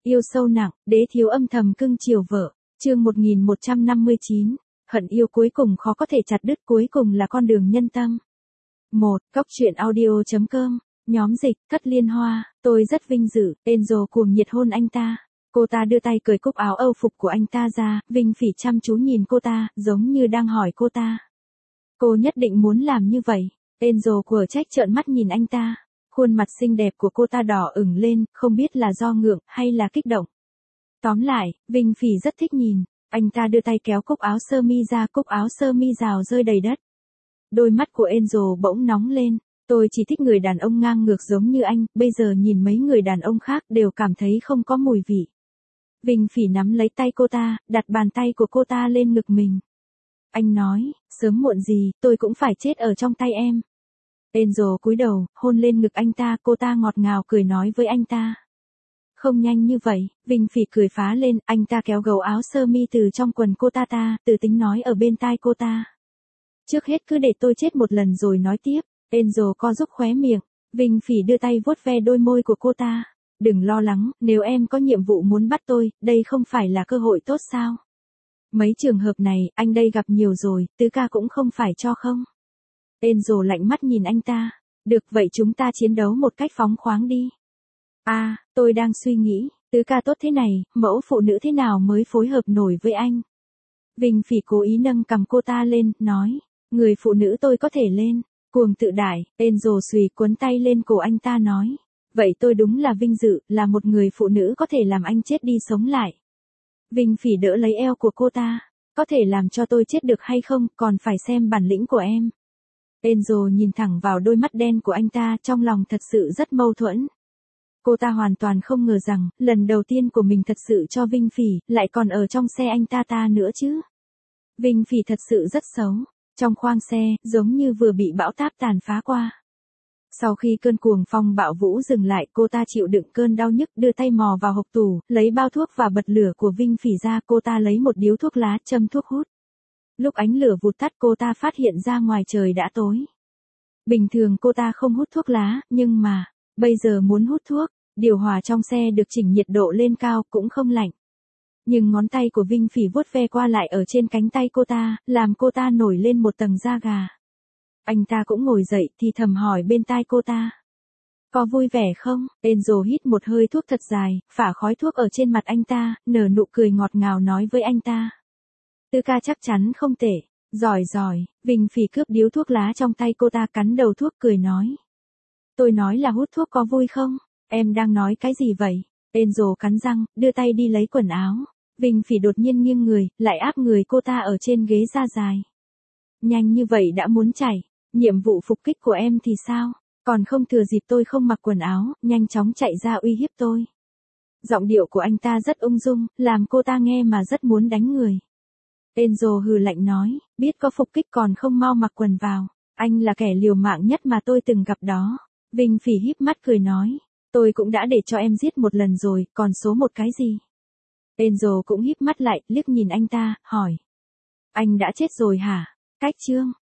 Yêu sâu nặng, đế thiếu âm thầm cưng chiều vợ. Chương 1159. Hận yêu cuối cùng khó có thể chặt đứt, cuối cùng là con đường nhân tâm. 1. Cóc truyện audio.com. Nhóm dịch, Thất Liên Hoa. Tôi rất vinh dự. Enzo cuồng nhiệt hôn anh ta. Cô ta đưa tay cởi cúc áo âu phục của anh ta ra. Vinh Phỉ chăm chú nhìn cô ta, giống như đang hỏi cô ta. Cô nhất định muốn làm như vậy. Enzo quở trách trợn mắt nhìn anh ta. Khuôn mặt xinh đẹp của cô ta đỏ ửng lên, không biết là do ngượng hay là kích động. Tóm lại, Vinh Phỉ rất thích nhìn. Anh ta đưa tay kéo cúc áo sơ mi ra, cúc áo sơ mi rào rơi đầy đất. Đôi mắt của Enzo bỗng nóng lên. Tôi chỉ thích người đàn ông ngang ngược giống như anh, bây giờ nhìn mấy người đàn ông khác đều cảm thấy không có mùi vị. Vinh Phỉ nắm lấy tay cô ta, đặt bàn tay của cô ta lên ngực mình. Anh nói, sớm muộn gì, tôi cũng phải chết ở trong tay em. Enzo cúi đầu, hôn lên ngực anh ta, cô ta ngọt ngào cười nói với anh ta. Không nhanh như vậy, Vinh Phỉ cười phá lên, anh ta kéo gấu áo sơ mi từ trong quần cô ta, từ tính nói ở bên tai cô ta. Trước hết cứ để tôi chết một lần rồi nói tiếp. Enzo co giúp khóe miệng, Vinh Phỉ đưa tay vuốt ve đôi môi của cô ta. Đừng lo lắng, nếu em có nhiệm vụ muốn bắt tôi, đây không phải là cơ hội tốt sao? Mấy trường hợp này, anh đây gặp nhiều rồi, tứ ca cũng không phải cho không? Enzo lạnh mắt nhìn anh ta. Được vậy chúng ta chiến đấu một cách phóng khoáng đi. Tôi đang suy nghĩ, tứ ca tốt thế này, mẫu phụ nữ thế nào mới phối hợp nổi với anh? Vinh Phỉ cố ý nâng cầm cô ta lên, nói, người phụ nữ tôi có thể lên. Cuồng tự đại, Enzo xùy cuốn tay lên cổ anh ta nói. Vậy tôi đúng là vinh dự, là một người phụ nữ có thể làm anh chết đi sống lại. Vinh Phỉ đỡ lấy eo của cô ta. Có thể làm cho tôi chết được hay không, còn phải xem bản lĩnh của em. Enzo nhìn thẳng vào đôi mắt đen của anh ta, trong lòng thật sự rất mâu thuẫn. Cô ta hoàn toàn không ngờ rằng, lần đầu tiên của mình thật sự cho Vinh Phỉ, lại còn ở trong xe anh ta nữa chứ. Vinh Phỉ thật sự rất xấu. Trong khoang xe, giống như vừa bị bão táp tàn phá qua. Sau khi cơn cuồng phong bạo vũ dừng lại, cô ta chịu đựng cơn đau nhức, đưa tay mò vào hộc tủ, lấy bao thuốc và bật lửa của Vinh Phỉ ra, cô ta lấy một điếu thuốc lá, châm thuốc hút. Lúc ánh lửa vụt tắt cô ta phát hiện ra ngoài trời đã tối. Bình thường cô ta không hút thuốc lá, nhưng mà, bây giờ muốn hút thuốc, điều hòa trong xe được chỉnh nhiệt độ lên cao, cũng không lạnh. Nhưng ngón tay của Vinh Phỉ vuốt ve qua lại ở trên cánh tay cô ta, làm cô ta nổi lên một tầng da gà. Anh ta cũng ngồi dậy thì thầm hỏi bên tai cô ta. Có vui vẻ không? Enzo hít một hơi thuốc thật dài, phả khói thuốc ở trên mặt anh ta, nở nụ cười ngọt ngào nói với anh ta. Tứ ca chắc chắn không tệ. Giỏi, Vinh Phỉ cướp điếu thuốc lá trong tay cô ta, cắn đầu thuốc cười nói. Tôi nói là hút thuốc có vui không? Em đang nói cái gì vậy? Enzo cắn răng, đưa tay đi lấy quần áo. Vinh Phỉ đột nhiên nghiêng người, lại áp người cô ta ở trên ghế da dài. Nhanh như vậy đã muốn chảy, nhiệm vụ phục kích của em thì sao? Còn không thừa dịp tôi không mặc quần áo, nhanh chóng chạy ra uy hiếp tôi. Giọng điệu của anh ta rất ung dung, làm cô ta nghe mà rất muốn đánh người. Enzo hừ lạnh nói, biết có phục kích còn không mau mặc quần vào, anh là kẻ liều mạng nhất mà tôi từng gặp đó. Vinh Phỉ híp mắt cười nói, tôi cũng đã để cho em giết một lần rồi, còn số một cái gì? Enzo cũng híp mắt lại, liếc nhìn anh ta, hỏi. Anh đã chết rồi hả? Cách chương.